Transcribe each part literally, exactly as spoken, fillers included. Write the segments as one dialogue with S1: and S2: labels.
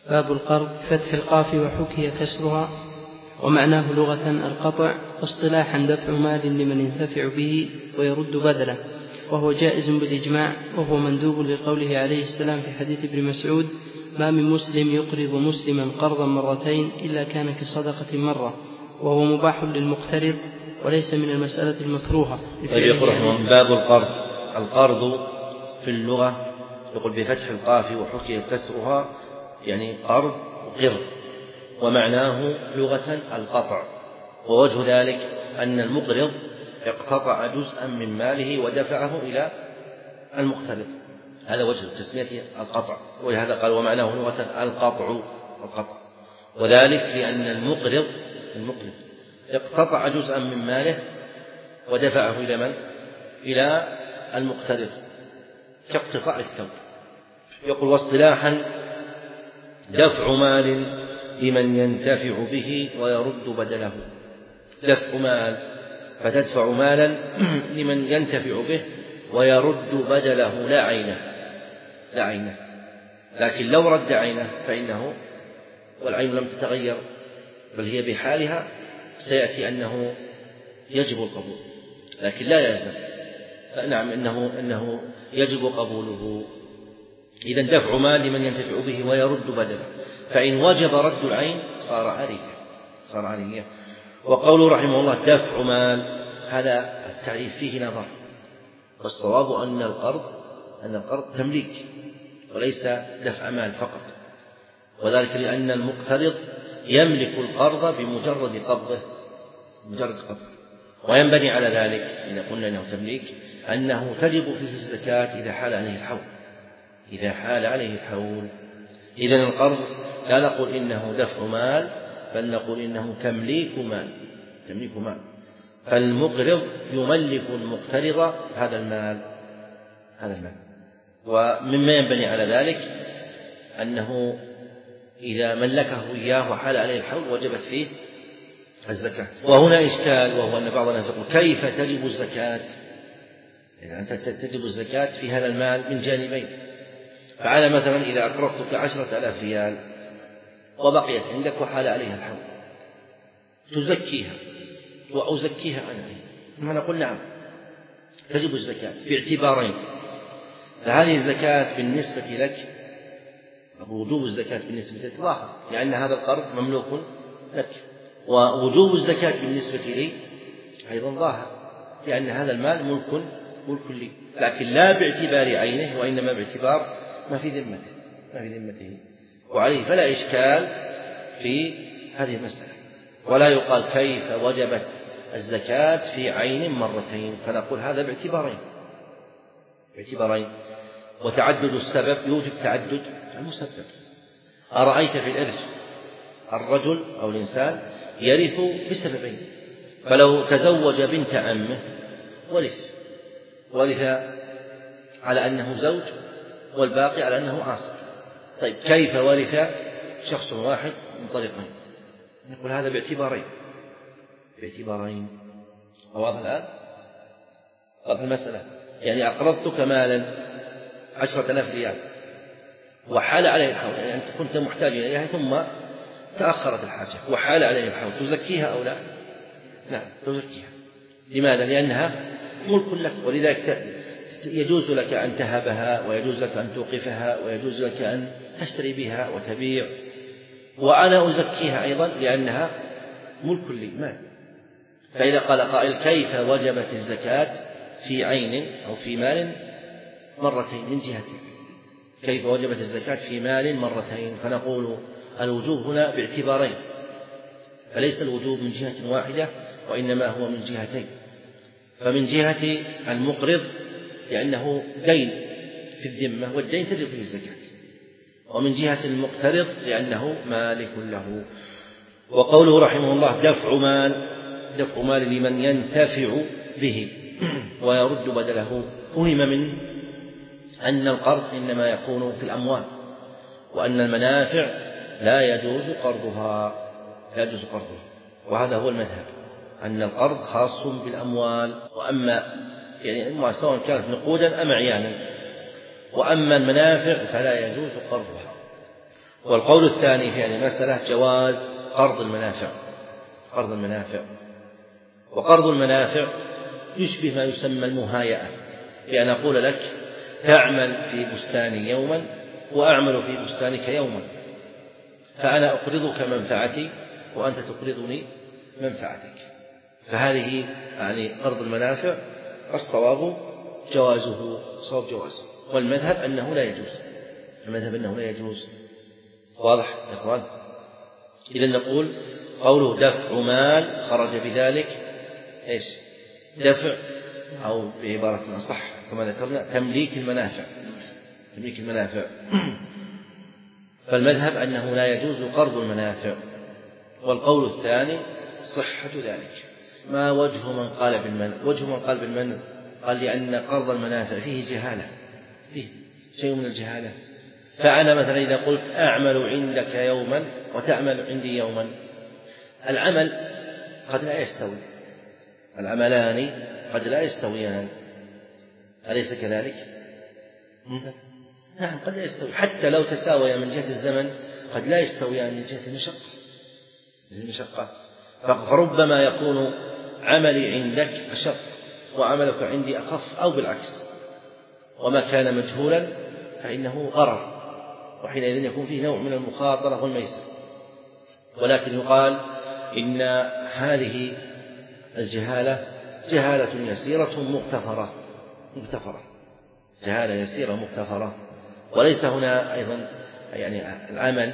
S1: باب القرض بفتح القاف وحكي كسرها، ومعناه لغة القطع، واصطلاحا دفع مال لمن ينتفع به ويرد بدله، وهو جائز بالإجماع، وهو مندوب لقوله عليه السلام في حديث ابن مسعود: ما من مسلم يقرض مسلما قرضا مرتين إلا كان كصدقة مرة، وهو مباح للمقترض وليس من المسألة المكروهة.
S2: باب القرض. القرض في اللغة يقول بفتح القاف وحكي كسرها، يعني قرض وقرض، ومعناه لغة القطع، ووجه ذلك أن المقرض اقتطع جزءا من ماله ودفعه إلى المقترض، هذا وجه تسميته القطع، ولهذا قال ومعناه لغة القطع القطع، وذلك لأن المقرض المقرض اقتطع جزءا من ماله ودفعه إلى من؟ إلى المقترض، كاقتطاع الثوب. يقول واصطلاحا دفع مال لمن ينتفع به ويرد بدله. دفع مال، فتدفع مالا لمن ينتفع به ويرد بدله لا عينه لا عينه لكن لو رد عينه فإنه، والعين لم تتغير بل هي بحالها، سيأتي أنه يجب القبول، لكن لا يلزم، نعم إنه, إنه يجب قبوله. إذن دفع مال لمن ينتفع به ويرد بدله، فإن وجب رد العين صار عارية صار عارية. وقوله رحمه الله دفع مال، هذا التعريف فيه نظر، والصواب أن القرض أن القرض تمليك وليس دفع مال فقط، وذلك لأن المقترض يملك القرض بمجرد قبضه مجرد قبضه وينبني على ذلك إذا قلنا أنه تمليك أنه تجب فيه الزكاة إذا حال عليه الحول إذا حال عليه الحول إذن القرض لا نقول إنه دفع مال، بل نقول إنه تمليك مال تمليك مال فالمقرض يملك المقترض هذا المال هذا المال ومما ينبني على ذلك أنه إذا ملكه إياه وحال عليه الحول وجبت فيه الزكاة. وهنا إشكال، وهو أن بعض الناس يقول كيف تجب الزكاة؟ يعني أنت تجب الزكاة في هذا المال من جانبين، فعلى مثلا إذا أقرضتك عشرة آلاف ريال وبقيت عندك وحال عليها الحول تزكيها وأزكيها أنا، ما نقول نعم تجب الزكاة باعتبارين. فهذه الزكاة بالنسبة لك، وجوب الزكاة بالنسبة لك ظاهر لأن هذا القرض مملوك لك، ووجوب الزكاة بالنسبة لي أيضا ظاهر لأن هذا المال ملك ملك لي، لكن لا باعتبار عينه وإنما باعتبار ما في ذمته ما في ذمته وعليه فلا إشكال في هذه المسألة. ولا يقال كيف وجبت الزكاة في عين مرتين، فنقول هذا باعتبارين باعتبارين وتعدد السبب يوجب تعدد المسبب. أرأيت في الإرث الرجل أو الإنسان يرث بسببين، فلو تزوج بنت عمه ورث ورث على أنه زوج والباقي على أنه عاصر. طيب كيف ورث شخص واحد من طريقين؟ نقول هذا باعتبارين باعتبارين واضح الآن؟ واضح المسألة. يعني أقرضتك مالا عشرة آلاف ريال وحال عليه الحول، يعني أنت كنت محتاجا إليها ثم تأخرت الحاجة وحال عليه الحول، تزكيها أو لا؟ نعم تزكيها. لماذا؟ لأنها ملك لك، ولذلك يجوز لك أن تهبها ويجوز لك أن توقفها ويجوز لك أن تشتري بها وتبيع، وأنا أزكيها أيضا لأنها ملك لي مال. فإذا قال قائل كيف وجبت الزكاة في عين أو في مال مرتين من جهتين، كيف وجبت الزكاة في مال مرتين؟ فنقول الوجوب هنا باعتبارين، فليس الوجوب من جهة واحدة وإنما هو من جهتين. فمن جهة المقرض لأنه دين في الذمة والدين تجب فيه الزكاة، ومن جهة المقترض لأنه مالك له. وقوله رحمه الله دفع مال دفع مال لمن ينتفع به ويرد بدله، فهم منه أن القرض إنما يكون في الأموال، وأن المنافع لا يجوز قرضها لا يجوز قرضها وهذا هو المذهب، أن القرض خاص بالأموال، وأما يعني سواء كانت نقودا أم عيانا، وأما المنافع فلا يجوز قرضها. والقول الثاني في هذه المسألة جواز قرض المنافع قرض المنافع وقرض المنافع يشبه ما يسمى المهايئة، بأن أقول لك تعمل في بستاني يوما وأعمل في بستانك يوما، فأنا أقرضك منفعتي وأنت تقرضني منفعتك. فهذه يعني قرض المنافع الصواب جوازه صواب جوازه، والمذهب أنه لا يجوز المذهب أنه لا يجوز. واضح يا إخوان؟ إذن نقول قوله دفع مال خرج بذلك إيش؟ دفع، أو بعبارة أصح كما ذكرنا تمليك المنافع تمليك المنافع فالمذهب أنه لا يجوز قرض المنافع. والقول الثاني صحة ذلك. ما وجه من قال بالمنع؟ وجه من قال بالمنع قال لأن قرض المنافع فيه جهالة، فيه شيء من الجهالة. فأنا مثلا إذا قلت أعمل عندك يوما وتعمل عندي يوما، العمل قد لا يستوي، العملان قد لا يستويان، أليس كذلك؟ نعم قد لا يستوي، حتى لو تساويا من جهة الزمن قد لا يستويان من جهة المشقة المشقة فربما يكون عملي عندك أشق وعملك عندي أخف أو بالعكس، وما كان مجهولا فإنه غرر، وحينئذ يكون فيه نوع من المخاطرة والميسر. ولكن يقال إن هذه الجهالة جهالة يسيرة مغتفرة مغتفرة جهالة يسيرة مغتفرة، وليس هنا أيضا يعني العمل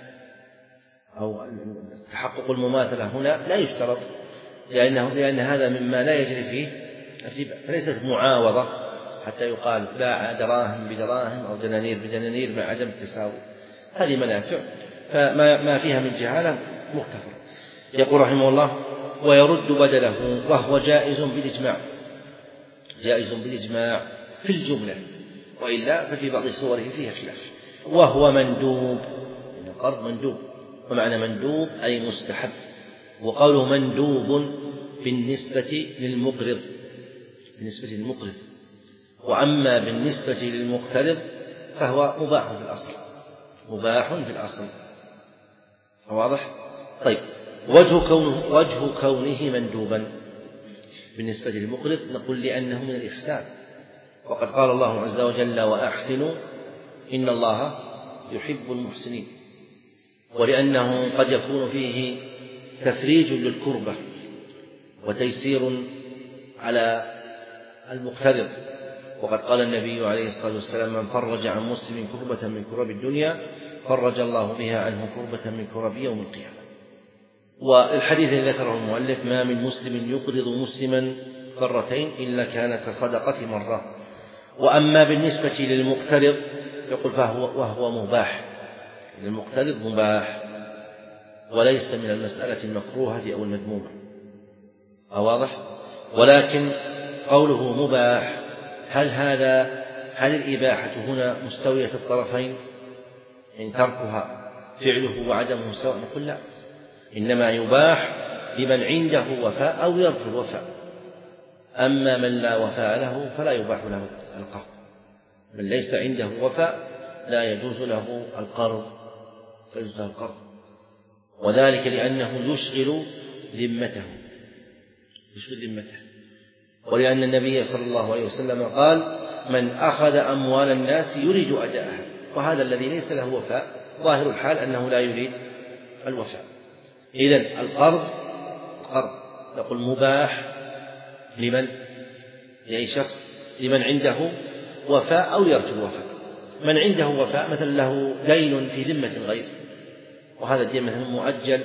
S2: أو تحقق المماثلة هنا لا يشترط، لأنه لأن هذا مما لا يجري فيه الربا، فليست معاوضة حتى يقال باع دراهم بدراهم أو دنانير بدنانير مع عدم التساوي، هذه منافع فما ما فيها من جهالة مغتفرة. يقول رحمه الله ويرد بدله وهو جائز بالإجماع جائز بالإجماع في الجملة، وإلا ففي بعض صوره فيها خلاف. وهو مندوب، القرض مندوب، ومعنى مندوب أي مستحب، وقوله مندوب بالنسبة للمقرض بالنسبة للمقرض وأما بالنسبة للمقترض فهو مباح في الأصل مباح في الأصل. واضح؟ طيب وجه كونه, وجه كونه مندوبا بالنسبة للمقرض نقول لأنه من الإحسان، وقد قال الله عز وجل وأحسنوا إن الله يحب المحسنين، ولأنه قد يكون فيه تفريج للكربة وتيسير على المقترض، وقد قال النبي عليه الصلاة والسلام من فرج عن مسلم كربة من كرب الدنيا فرج الله بها عنه كربة من كرب يوم القيامة. والحديث الذي ذكره المؤلف ما من مسلم يقرض مسلما مرتين إلا كان كصدقة مرة. وأما بالنسبة للمقترض يقول فهو وهو مباح، للمقترض مباح وليس من المسألة المكروهة أو المذمومة. واضح؟ ولكن قوله مباح هل هذا هل الإباحة هنا مستوية الطرفين إن تركها فعله وعدمه سواء؟ نقول لا، إنما يباح لمن عنده وفاء أو يرجو الوفاء، أما من لا وفاء له فلا يباح له القرض، من ليس عنده وفاء لا يجوز له القرض فيجوز له القرض، وذلك لأنه يشغل ذمته يشغل ذمته ولأن النبي صلى الله عليه وسلم قال من أخذ أموال الناس يريد أداءها، وهذا الذي ليس له وفاء ظاهر الحال أنه لا يريد الوفاء. إذن القرض القرض نقول مباح لمن لأي شخص لمن عنده وفاء أو يرجو الوفاء. من عنده وفاء مثلا له دين في ذمة الغير وهذا الدين مثلا مؤجل،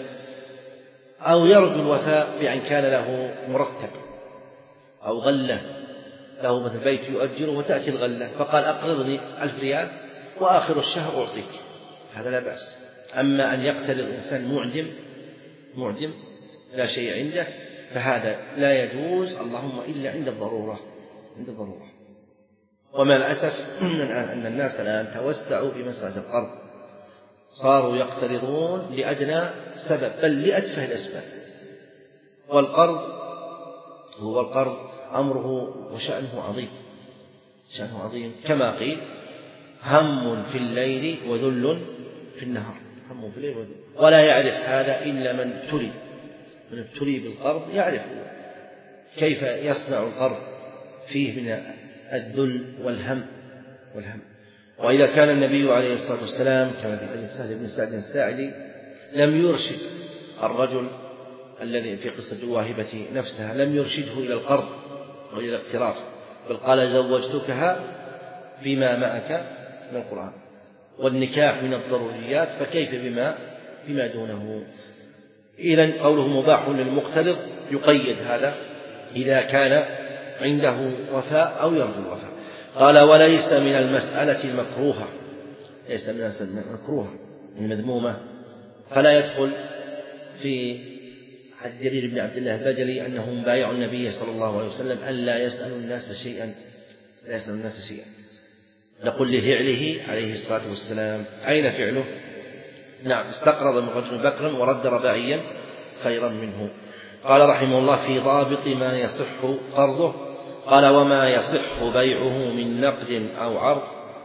S2: أو يرجو الوفاء بأن كان له مرتب أو غلة، له مثل بيت يؤجره وتأتي الغلة فقال أقرضني ألف ريال وآخر الشهر أعطيك، هذا لا بأس. أما أن يقتل الإنسان معدم معدم لا شيء عنده فهذا لا يجوز، اللهم إلا عند الضرورة عند الضرورة. ومع الأسف أن الناس الآن توسعوا في مسألة القرض، صاروا يقترضون لأدنى سبب بل لأتفه الأسباب. والقرض هو القرض أمره وشأنه عظيم شأنه عظيم كما قيل هم في الليل وذل في النهار، همه في الليل، ولا يعرف هذا إلا من ابتلي من ابتلي بالقرض يعرف كيف يصنع القرض فيه من الذل والهم والهم. وإذا كان النبي عليه الصلاة والسلام كما في حديث سهل بن سعد الساعدي لم يرشد الرجل الذي في قصة الواهبة نفسها، لم يرشده إلى القرض وإلى الاقتراض، بل قال زوجتكها بما معك من القرآن، والنكاح من الضروريات فكيف بما بما دونه. إذن قوله مباح للمقترض يقيد هذا إذا كان عنده وفاء أو يرجو الوفاء. قال وليس من المسألة المكروهة، ليس من المسألة المكروهة المذمومة، فلا يدخل في حديث جرير بن عبد الله البجلي أنهم بايعوا النبي صلى الله عليه وسلم ألا يسألوا الناس شيئا لا يسألوا الناس شيئا. نقول لفعله عليه الصلاة والسلام أين فعله؟ نعم استقرض من رجل بكرا ورد رباعيا خيرا منه. قال رحمه الله في ضابط ما يصح قرضه، قال وما يصح بيعه من نقد أو عرض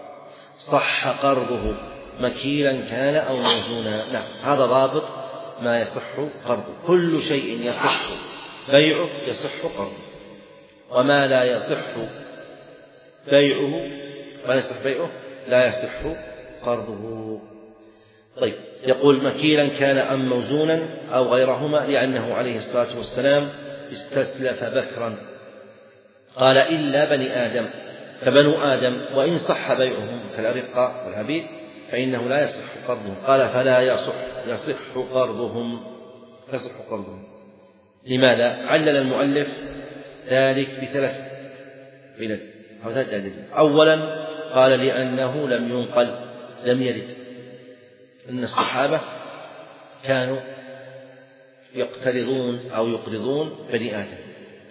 S2: صح قرضه مكيلا كان أو موزونا. نعم هذا ضابط ما يصح قرضه، كل شيء يصح بيعه يصح قرضه، وما لا يصح بيعه ما يصح بيعه لا يصح قرضه. طيب يقول مكيلا كان أم موزونا أو غيرهما، لأنه عليه الصلاة والسلام استسلف بكرا. قال إلا بني آدم، فبنو آدم وإن صح بيعهم كالأرقة والعبيد فإنه لا يصح قرضهم. قال فلا يصح يصح قرضهم يصح قرضهم. لماذا؟ علل المؤلف ذلك بثلاث علل أو ثلاث أدلة. أولا قال لأنه لم ينقل لم يرد أن الصحابة كانوا يقترضون أو يقرضون بني آدم.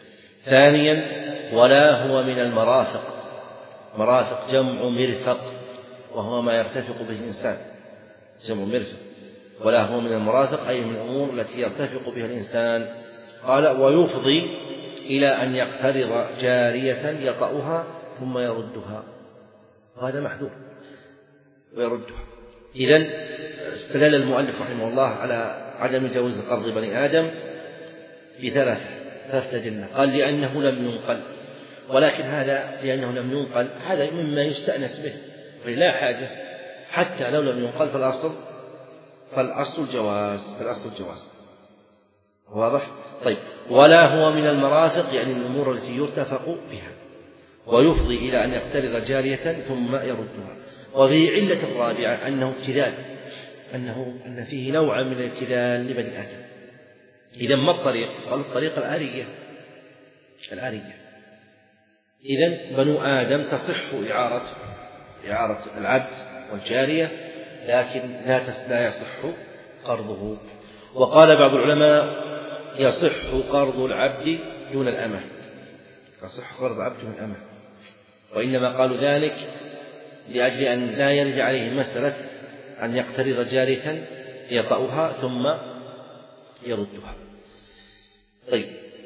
S2: ثانيا ولا هو من المرافق، مرافق جمع مرفق وهو ما يرتفق به الإنسان، جمع مرفق، ولا هو من المرافق أي من الأمور التي يرتفق بها الإنسان. قال ويفضي إلى أن يقترض جارية يطأها ثم يردها، وهذا محذور ويردها. إذن استدل المؤلف رحمه الله على عدم جواز قرض بني آدم بثلاثة ثلاثة أدلة. قال لأنه لم ينقل، ولكن هذا لأنه لم ينقل هذا مما يستأنس به لا حاجة، حتى لو لم ينقل فالأصل فالأصل الجواز فالأصل الجواز واضح. طيب ولا هو من المرافق يعني الأمور التي يرتفق بها، ويفضي إلى أن يقترض جارية ثم يردها. وفي علة رابعة أنه ابتذال، أنه أن فيه نوعا من الابتذال لبني آدم. إذا ما الطريق؟ قال الطريق الآرية الآرية. إذن بنو آدم تصح إعارة إعارة العبد والجارية، لكن لا لا يصح قرضه. وقال بعض العلماء يصح قرض العبد دون الأمة، يصح قرض العبد دون الأمة، وإنما قالوا ذلك لأجل أن لا يرجع عليه مسألة أن يقترض جارية يطأها ثم يردها. طيب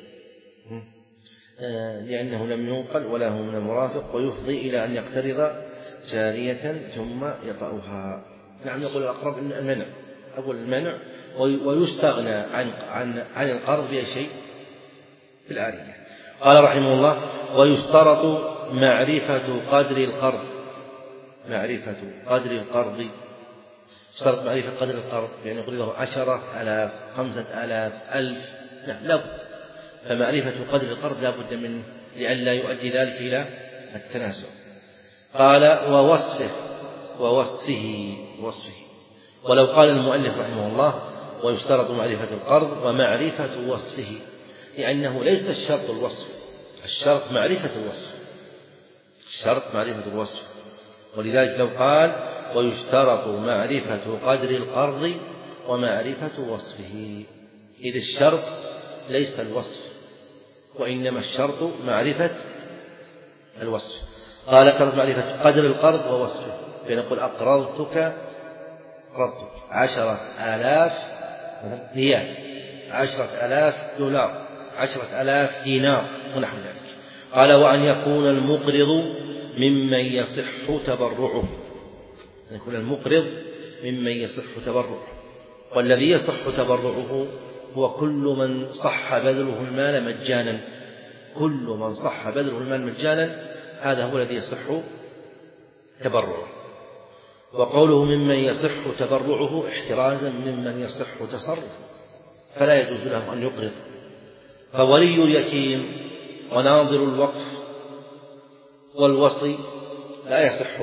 S2: لأنه لم ينقل ولا هو من المرافق، ويفضي إلى أن يقترض جارية ثم يطأها. نعم يقول الأقرب إن المنع، أقول المنع، ويستغنى عن عن عن القرض بأي شيء في الآرية. قال رحمه الله ويشترط معرفة قدر القرض، معرفة قدر القرض، اشترط معرفة قدر القرض يعني يقرضه عشرة آلاف خمسة آلاف ألف، لا لابد، فمعرفة قدر القرض لا بد منه لئلا يؤدي ذلك إلى التنازع. قال ووصفه ووصفه وصفه ولو قال المؤلف رحمه الله ويشترط معرفة القرض ومعرفة وصفه، لأنه ليس الشرط الوصف، الشرط معرفة الوصف، الشرط معرفة الوصف. ولذلك لو قال ويشترط معرفة قدر القرض ومعرفة وصفه، إذ الشرط ليس الوصف وإنما الشرط معرفة الوصف. قال شرط معرفة قدر القرض ووصفه، فنقول أقرضتك قرضتك عشرة آلاف ريال، عشرة آلاف دولار، عشرة آلاف دينار ونحو ذلك. قال وأن يكون المقرض ممن يصح تبرعه، أن يكون المقرض ممن يصح تبرعه. والذي يصح تبرعه هو كل من صح بذله المال مجانا، كل من صح بذله المال مجانا هذا هو الذي يصح تبرعه. وقوله ممن يصح تبرعه احترازا ممن يصح تصرفه، فلا يجوز له أن يقرض. فولي اليتيم وناظر الوقف والوصي لا يصح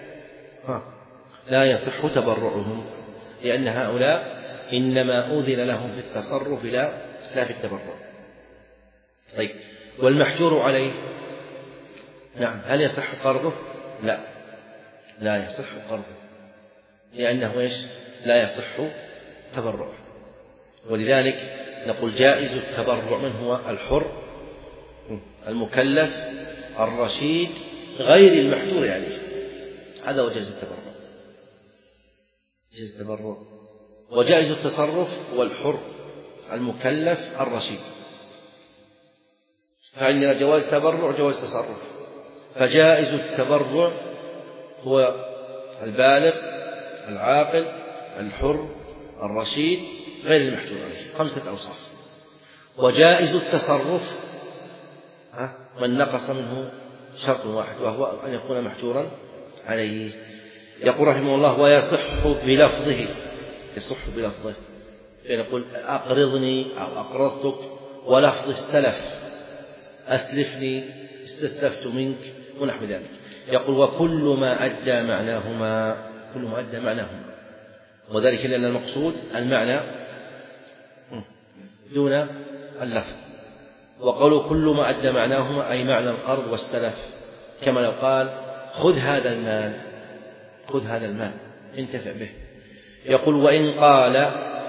S2: لا يصح تبرعهم، لأن هؤلاء إنما أذن لهم في التصرف لا لا في التبرع. طيب، والمحجور عليه نعم، هل يصح قرضه؟ لا، لا يصح قرضه، لأنه إيش؟ لا يصح تبرعه. ولذلك نقول جائز التبرع من هو؟ الحر المكلف الرشيد غير المحجور عليه، هذا وجائز التبرع. جائز التبرع. وجائز التصرف هو الحر المكلف الرشيد، فعندنا جواز تبرع جواز تصرف. فجائز التبرع هو البالغ العاقل الحر الرشيد غير المحجور عليه، خمسة أوصاف. وجائز التصرف من نقص منه شرط واحد، وهو أن يكون محجورا عليه. يقول رحمه الله ويصح بلفظه، يصح بلفظه، فنقول أقرضني أو أقرضتك، ولفظ السلف أسلفني استسلفت منك ونحو ذلك. يقول وكل ما أدى معناهما، كل ما أدى معناهما، وذلك لأن المقصود المعنى دون اللفظ. وقالوا كل ما أدى معناهما أي معنى القرض والسلف، كما لو قال خذ هذا المال، خذ هذا المال انتفع به. يقول وإن قال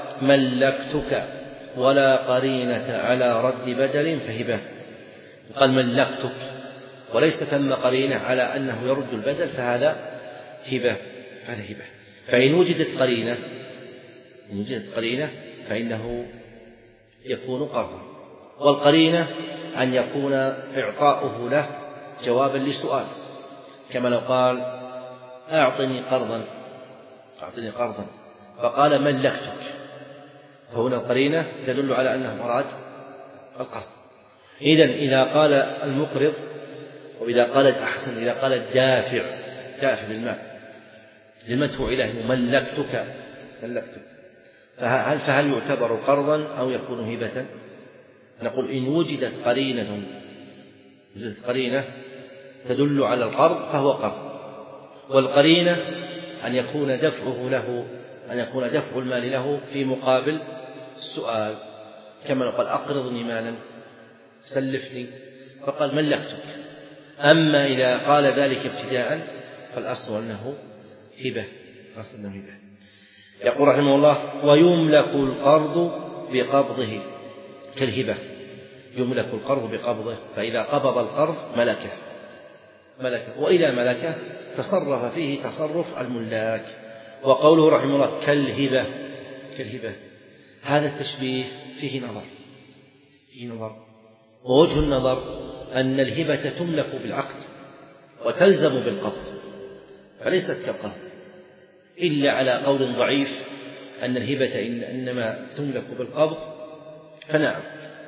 S2: ملكتك ولا قرينة على رد بدل فهبة، قال ملكتك وليس ثم قرينة على أنه يرد البدل فهذا هبة، هذا هبة. فإن وجدت قرينة إن وجدت قرينة فإنه يكون قرضا. والقرينة أن يكون إعطاؤه له جوابا لسؤال، كما لو قال أعطني قرضا أعطني قرضا فقال ملكتك، فهنا القرينة تدل على أنه أراد القرض. إذن إذا قال المقرض، وإذا قال الأحسن إذا قال الدافع دافع للمال للمدفوع إليه ملكتك ملكتك فهل, فهل يعتبر قرضا أو يكون هبة؟ نقول إن وجدت قرينة وجدت قرينة تدل على القرض فهو قرض. والقرينة أن يكون دفعه له أن يكون دفع المال له في مقابل السؤال، كما لو قال أقرضني مالا سلفني فقال ملكتك. أما إذا قال ذلك ابتداء فالأصل أنه هبة، أصل أنه هبة. يقول رحمه الله ويملك القرض بقبضه كالهبة، يملك القرض بقبضه، فإذا قبض القرض ملكه ملكه وإذا ملكه تصرف فيه تصرف الملاك. وقوله رحمه الله كالهبة كالهبة هذا التشبيه فيه نظر فيه نظر ووجه النظر أن الهبة تملك بالعقد وتلزم بالقبض، فليست كالقرض إلا على قول ضعيف أن الهبة إنما تملك بالقبض، فنعم.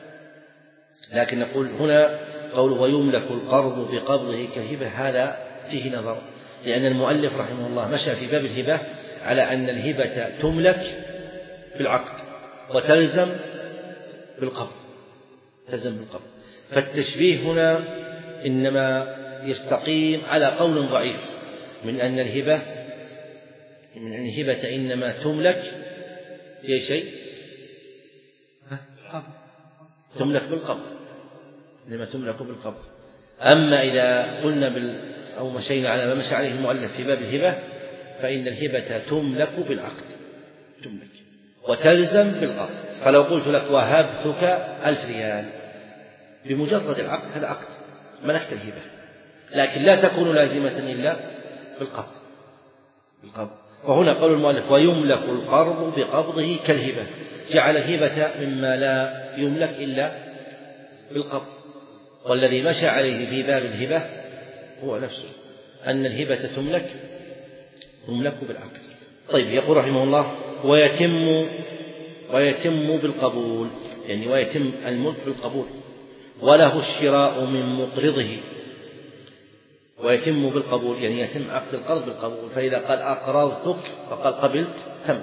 S2: لكن نقول هنا قوله ويملك القرض بقبضه كالهبة هذا فيه نظر، لأن المؤلف رحمه الله مشى في باب الهبة على أن الهبة تملك بالعقد وتلزم بالقبض تلزم بالقبض فالتشبيه هنا إنما يستقيم على قول ضعيف من أن الهبة من أن الهبة إنما تملك بأي شيء تملك بالقبض إنما تملك بالقبض. أما إذا قلنا بال أو مشينا على ما مشى عليه المؤلف في باب الهبة فإن الهبة تملك بالعقد تملك وتلزم بالقبض. فلو قلت لك وهبتك ألف ريال بمجرد العقد هذا عقد ملكت الهبة، لكن لا تكون لازمة إلا بالقبض بالقبض. وهنا قول المؤلف ويملك القرض بقبضه كالهبة، جعل الهبة مما لا يملك إلا بالقبض. والذي مشى عليه في باب الهبة هو نفسه أن الهبة تملك تملك بالعقد طيب يقول رحمه الله ويتم ويتم بالقبول، يعني ويتم الملك بالقبول، وله الشراء من مقرضه. ويتم بالقبول يعني يتم عقد القرض بالقبول، فإذا قال أقرضتك فقال قبلت تم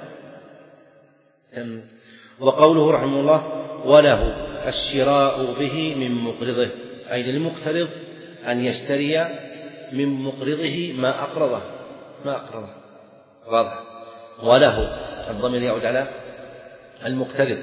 S2: تم. وقوله رحمه الله وله الشراء به من مقرضه، أي للمقترض أن يشتري من مقرضه ما أقرضه ما أقرضه واضح. وله الضمير يعود على المقترض،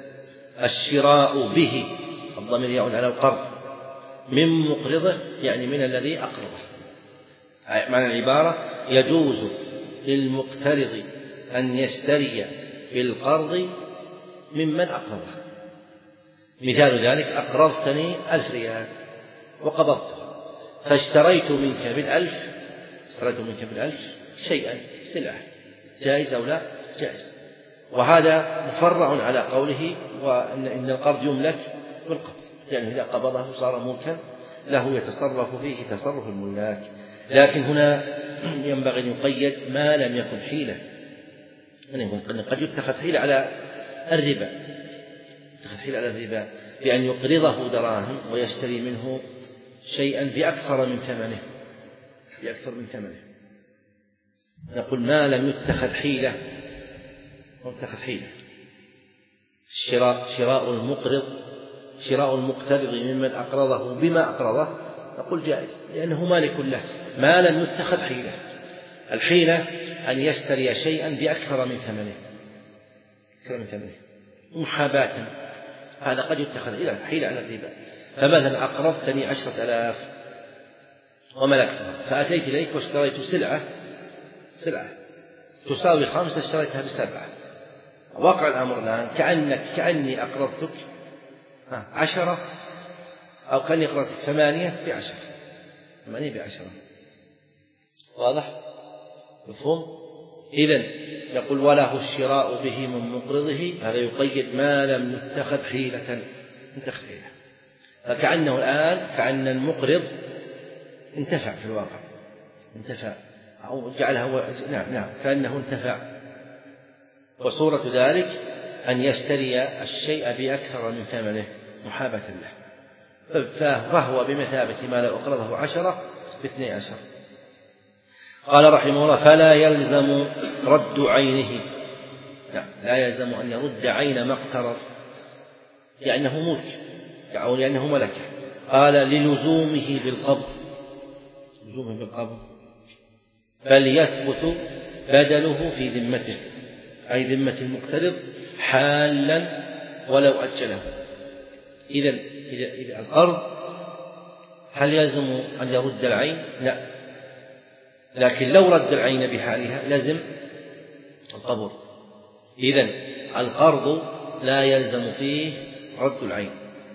S2: الشراء به الضمير يعود على القرض، من مقرضه يعني من الذي أقرضه. معنى العبارة يجوز للمقترض أن يشتري بالقرض ممن أقرضه. مثال ذلك أقرضتني ألف ريال وقبضته، فاشتريت منك بالألف اشتريت منك بالألف شيئا سلعة، جائز أو لا؟ جائز. وهذا مفرع على قوله وأن إن القرض يملك بالقبض، يعني إذا قبضه صار ملكا له يتصرف فيه تصرف الملاك. لكن هنا ينبغي أن يقيد ما لم يكن حيلة، يعني قد يتخذ حيلة على الربا يتخذ حيلة على الربا بأن يقرضه دراهم ويشتري منه شيئا بأكثر من ثمنه بأكثر من ثمنه نقول ما لم يتخذ حيلة يتخذ حيلة. الشراء شراء المقرض شراء المقترض ممن أقرضه بما أقرضه نقول جائز، لأنه مالك له ما لم يتخذ حيلة. الحيلة أن يشتري شيئا بأكثر من ثمنه أكثر من ثمنه محاباة، هذا قد يتخذ حيلة على الربا. فمثلا أقرضتني عشرة آلاف وملكتها، فأتيت إليك واشتريت سلعة سلعة تساوي خمسة اشتريتها بسبعة. واقع الأمر الآن كأنك كأني أقرضتك عشرة أو كأني أقرضتك ثمانية بعشرة ثمانية بعشرة واضح؟ مفهوم؟ إذن يقول وله الشراء به من مقرضه، هذا يقيد ما لم يتخذ حيلة انتخذ حيلة. فكأنه الآن كأن المقرض انتفع في الواقع انتفع أو جعلها هو نعم نعم كأنه انتفع. وصورة ذلك أن يشتري الشيء بأكثر من ثمنه محابة له، فهو بمثابة ما لو أقرضه عشرة باثني عشر. قال رحمه الله فلا يلزم رد عينه، لا, لا يلزم أن يرد عين ما اقترض لأنه ملك أو لأنه ملكه. قال للزومه بالقبض لزومه بالقبض بل يثبت بدله في ذمته، أي ذمة المقترض حالا ولو أجله. إذا إذا إذا القرض هل يلزم أن يرد العين؟ لا، لكن لو رد العين بحالها لازم القبض. إذن القرض لا يلزم فيه رد العين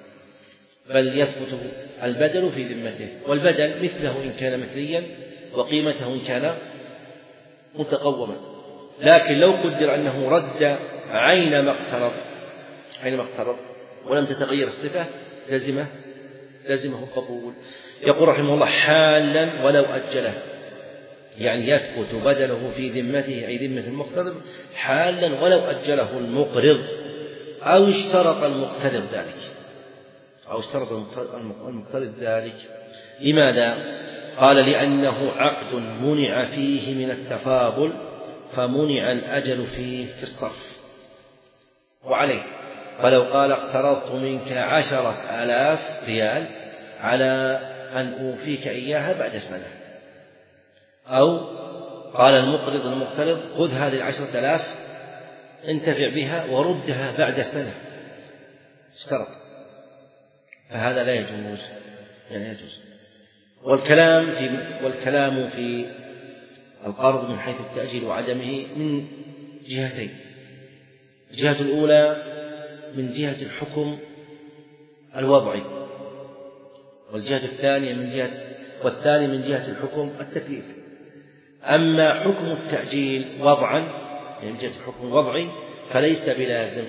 S2: بل يثبت البدل في ذمته، والبدل مثله إن كان مثليا وقيمته إن كان متقوما. لكن لو قدر أنه رد عين ما اقترض عين ما اقترض ولم تتغير الصفة لزمه لزمه القبول. يقول رحمه الله حالا ولو أجله، يعني يثبت بدله في ذمته أي ذمة المقترض حالا ولو أجله المقرض أو اشترط المقترض ذلك أو اشترط المقترض ذلك. لماذا؟ قال لأنه عقد منع فيه من التفاضل فمنع الأجل فيه في الصرف. وعليه فلو قال اقترضت منك عشرة آلاف ريال على أن أوفيك إياها بعد سنة، أو قال المقرض المقترض خذ هذه العشرة آلاف انتفع بها وردها بعد سنة، اشترط، فهذا لا يجوز يعني يجوز. والكلام في والكلام في القرض من حيث التأجيل وعدمه من جهتين. الجهة الأولى من جهة الحكم الوضعي، والجهة الثانية من جهة والثاني من جهة الحكم التكليفي. أما حكم التأجيل وضعا يعني من جهة الحكم الوضعي فليس بلازم،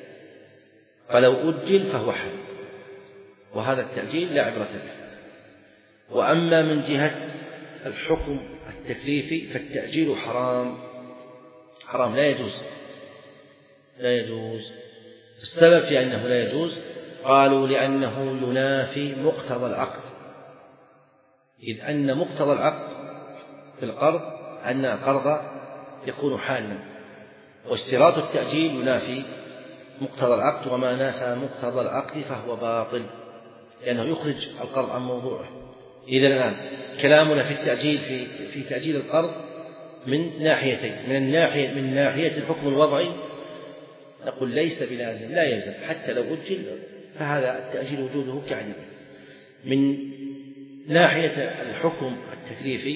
S2: فلو أجل فهو حل، وهذا التأجيل لا عبرة به. وأما من جهة الحكم التكليفي فالتأجيل حرام حرام لا يجوز لا يجوز. السبب في أنه لا يجوز قالوا لأنه ينافي مقتضى العقد، إذ أن مقتضى العقد في القرض أن القرض يكون حالا، واشتراط التأجيل ينافي مقتضى العقد، وما نافى مقتضى العقد فهو باطل لأنه يخرج القرض عن موضوعه. إذا الآن كلامنا في التأجيل في في تأجيل القرض من ناحيتين، من الناحية من ناحية الحكم الوضعي نقول ليس بلازم لا يلزم حتى لو أجل فهذا التأجيل وجوده كعدمه. من ناحية الحكم التكليفي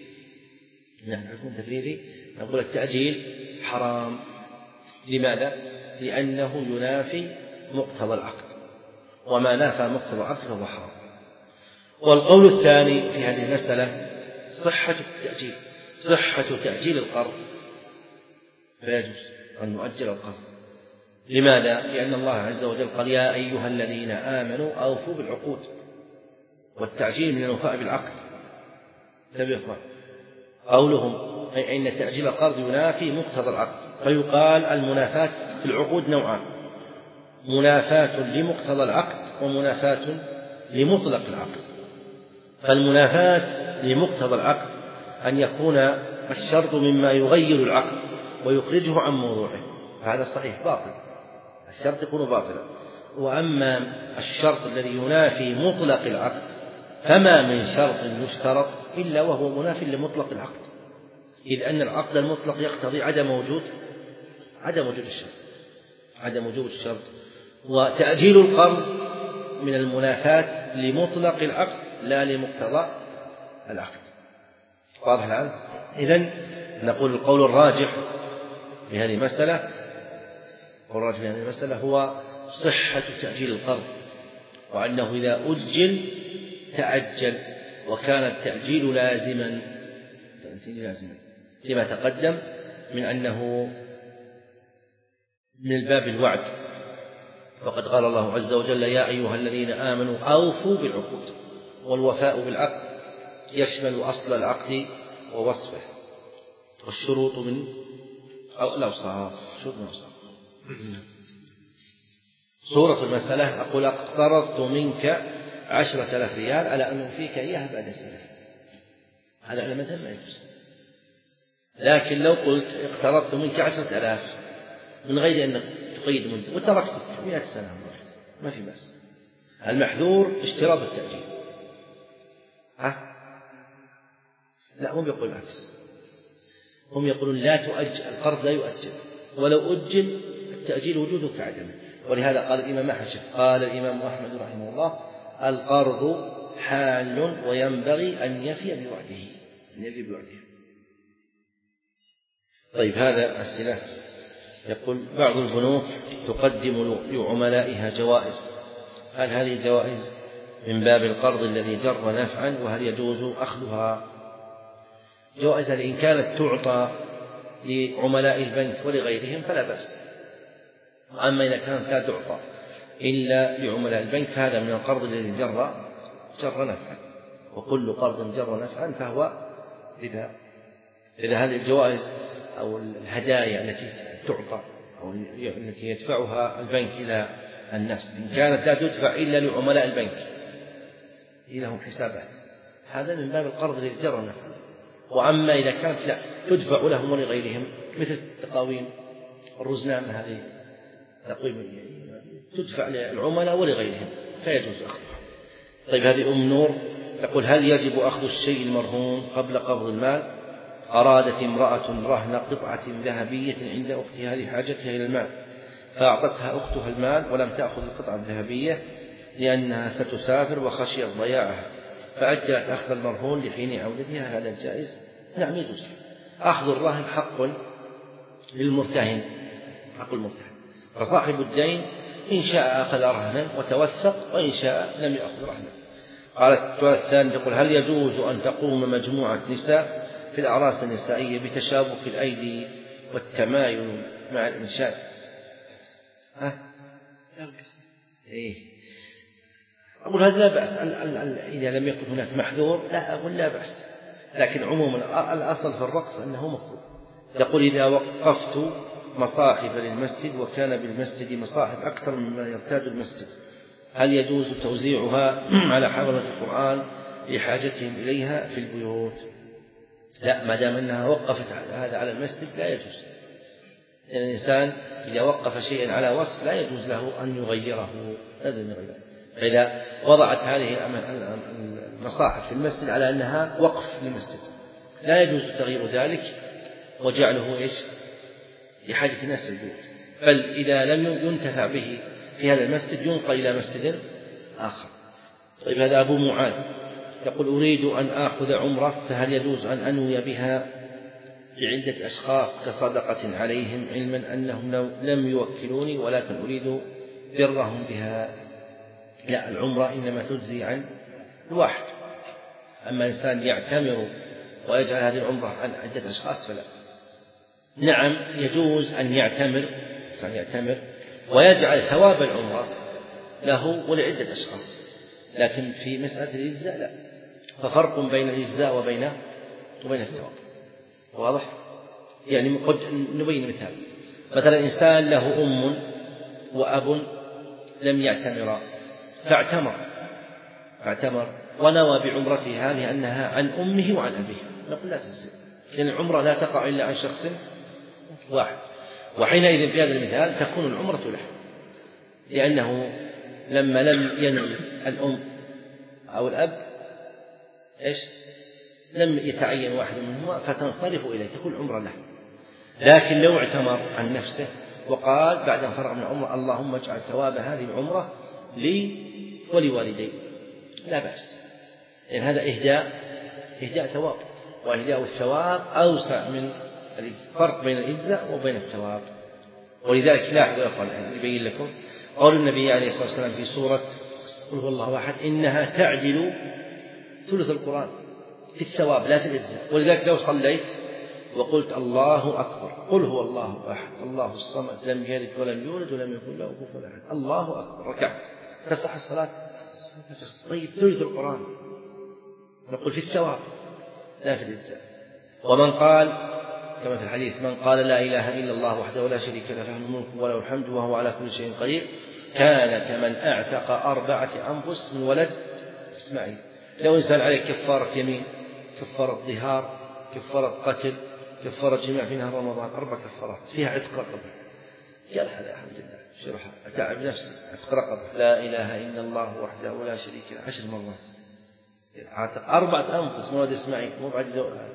S2: من ناحية الحكم التكليفي نقول التأجيل حرام. لماذا؟ لأنه ينافي مقتضى العقد، وما نافى مقتضى العقد فهو حرام. والقول الثاني في هذه المسألة صحة التأجيل، صحة تأجيل القرض فيجوز أن يؤجل القرض. لماذا؟ لأن الله عز وجل قال يا أيها الذين آمنوا أوفوا بالعقود، والتعجيل من الوفاء بالعقد. تبقى قولهم أي أن تأجيل القرض ينافي مقتضى العقد، فيقال المنافاة في العقود نوعان: منافاة لمقتضى العقد ومنافاة لمطلق العقد. فالمنافاة لمقتضى العقد أن يكون الشرط مما يغير العقد ويخرجه عن موضوعه، فهذا الصحيح باطل، الشرط يكون باطلا. وأما الشرط الذي ينافي مطلق العقد فما من شرط يشترط إلا وهو مناف لمطلق العقد، إذ أن العقد المطلق يقتضي عدم وجود عدم وجود الشرط عدم وجود الشرط وتأجيل القرض من المنافاة لمطلق العقد لا لمقتضى العقد. واضح الآن؟ إذن نقول القول الراجح في هذه المسألة القول الراجح في هذه المسألة هو صحة تأجيل القرض، وأنه إذا أجل تأجل، وكان التأجيل لازما لازما لما تقدم من أنه من الباب الوعد، وقد قال الله عز وجل يا أيها الذين آمنوا أوفوا بالعقود، والوفاء بالعقد يشمل أصل العقد ووصفه، والشروط من الأوصاف شروط من الأوصاف. صورة المسألة أقول اقترضت منك عشرة آلاف ريال على أن أوفيك إياها بعد سنة، هذا على مذهب ما يجوز. لكن لو قلت اقترضت منك عشرة آلاف من غير أن تقيد مدة وتركتك مئة سنة ما في بأس. المحذور اشتراط التأجيل. ها؟ لا، هم يقولون العكس، هم يقولون لا تؤجل القرض، لا يؤجل، ولو أجل التأجيل وجوده كعدمه. ولهذا قال الإمام أحمد قال الإمام أحمد رحمه الله القرض حال وينبغي أن يفي بوعده أن يفي بوعده. طيب، هذا السلاح. يقول بعض البنوك تقدم لعملائها جوائز، هل هذه الجوائز من باب القرض الذي جر نفعا، وهل يجوز أخذها؟ جوائز إن كانت تعطى لعملاء البنك ولغيرهم فلا بأس، أما إذا كانت لا تعطى إلا لعملاء البنك فهذا من القرض الذي جر جر نفعا، وكل قرض جر نفعا فهو ربا. إذا هذه الجوائز أو الهدايا التي تعطى أو التي يدفعها البنك إلى الناس إن كانت لا تدفع إلا لعملاء البنك لهم حسابات، هذا من باب القرض الذي جر نفعا. وأما إذا كانت لا تدفع لهم ولغيرهم مثل التقاويم الرزنامة، هذه تقويم تدفع للعملاء ولغيرهم فيجوز أخذها. طيب، هذه أم نور تقول هل يجب أخذ الشيء المرهون قبل قبض المال؟ أرادت امرأة رهن قطعة ذهبية عند أختها لحاجتها إلى المال، فأعطتها أختها المال ولم تأخذ القطعة الذهبية لأنها ستسافر وخشيت ضياعها، فأجلت أخذ المرهون لحين عودتها، هذا الجائز؟ نعم يجوز. أخذ الرهن حق للمرتهن، حق المرتهن، فصاحب الدين إن شاء أخذ رهنا وتوثق، وإن شاء لم يأخذ رهنا. قالت السؤال الثاني تقول هل يجوز أن تقوم مجموعة نساء في الأعراس النسائية بتشابك الأيدي والتمايل مع الإنشاد؟ ها؟ إيه؟ أقول هذا لا بأس، إذا لم يكن هناك محذور لا أقول لا بأس، لكن عموما الأصل في الرقص أنه مكروه، يقول إذا وقفت مصاحف للمسجد وكان بالمسجد مصاحف أكثر مما يرتاد المسجد هل يجوز توزيعها على حفظة القرآن لحاجتهم إليها في البيوت؟ لا، ما دام أنها وقفت هذا على المسجد لا يجوز. يعني الإنسان إذا وقف شيئا على وصف لا يجوز له أن يغيره، لازم يغيره. فإذا وضعت هذه المصاحف في المسجد على أنها وقف للمسجد لا يجوز تغيير ذلك وجعله إيش لحاجة الناس البيوت، بل إذا لم ينتفع به في هذا المسجد ينقل إلى مسجد آخر. طيب هذا أبو معاذ يقول أريد أن آخذ عمرة فهل يجوز أن أنوي بها لعدة أشخاص كصدقة عليهم علما أنهم لم يوكلوني ولكن أريد برهم بها؟ لا، العمرة إنما تجزي عن الواحد، أما إنسان يعتمر ويجعل هذه العمرة عن عدة أشخاص فلا. نعم يجوز أن يعتمر إنسان يعتمر ويجعل ثواب العمرة له ولعدة أشخاص، لكن في مسألة الإجزاء لا، ففرق بين الإجزاء وبين وبين الثواب واضح. يعني قد نبين مثال، مثلا إنسان له أم وأب لم يعتمرا فاعتمر فاعتمر ونوى بعمرته هذه أنها عن أمه وعن أبيه، نقول لا تجزي، لأن العمرة لا تقع إلا عن شخص واحد، وحينئذ في هذا المثال تكون العمرة له، لأنه لما لم ينوي الأم أو الأب إيش لم يتعين واحد منهما فتنصرف إليه تكون عمرة له. لكن لو اعتمر عن نفسه وقال بعد أن فرغ من العمرة اللهم اجعل ثواب هذه العمرة لي ولوالدي لا بأس، لأن يعني هذا إهداء إهداء ثواب، وإهداء الثواب أوسع من الفرق بين الإجزاء وبين الثواب. ولذلك لاحظوا يا أخوان يبين لكم قول النبي عليه الصلاة والسلام في سورة قل هو الله أحد إنها تعدل ثلث القرآن في الثواب لا في الإجزاء. ولذلك لو صليت وقلت الله أكبر قل هو الله أحد الله الصمد لم يلد ولم يولد ولم يكن له كفوا أحد الله أكبر ركعت تصح الصلاة. طيب ثلث القرآن نقول في الثواب لا في الإجزاء. ومن قال كما في الحديث من قال لا إله إلا الله وحده لا شريك له له الملك وله الحمد وهو على كل شيء قدير كان كمن أعتق أربعة أنفس من ولد إسماعيل. لو إنسان عليه كفارة يمين كفارة ظهار كفارة قتل كفارة جماع في نهار رمضان أربع كفارات فيها عتق رقبة، قال هذا الحمد لله شرح أتعب نفسي عتق رقبة لا إله إلا الله وحده لا شريك له عشر مرات عتق أربعة أنفس من ولد إسماعيل مو بعد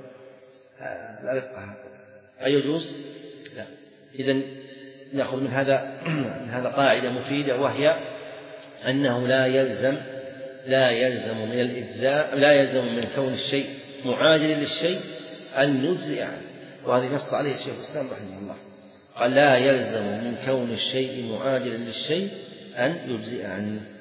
S2: لا أيجوز؟ لا. إذن نأخذ من هذا من هذا قاعدة مفيدة وهي أنه لا يلزم لا يلزم من الإجزاء لا يلزم من كون الشيء معادل للشيء أن يجزئ عنه، وهذه نص عليه الشيخ الإسلام رحمه الله قال لا يلزم من كون الشيء معادلا للشيء أن يجزئ عنه.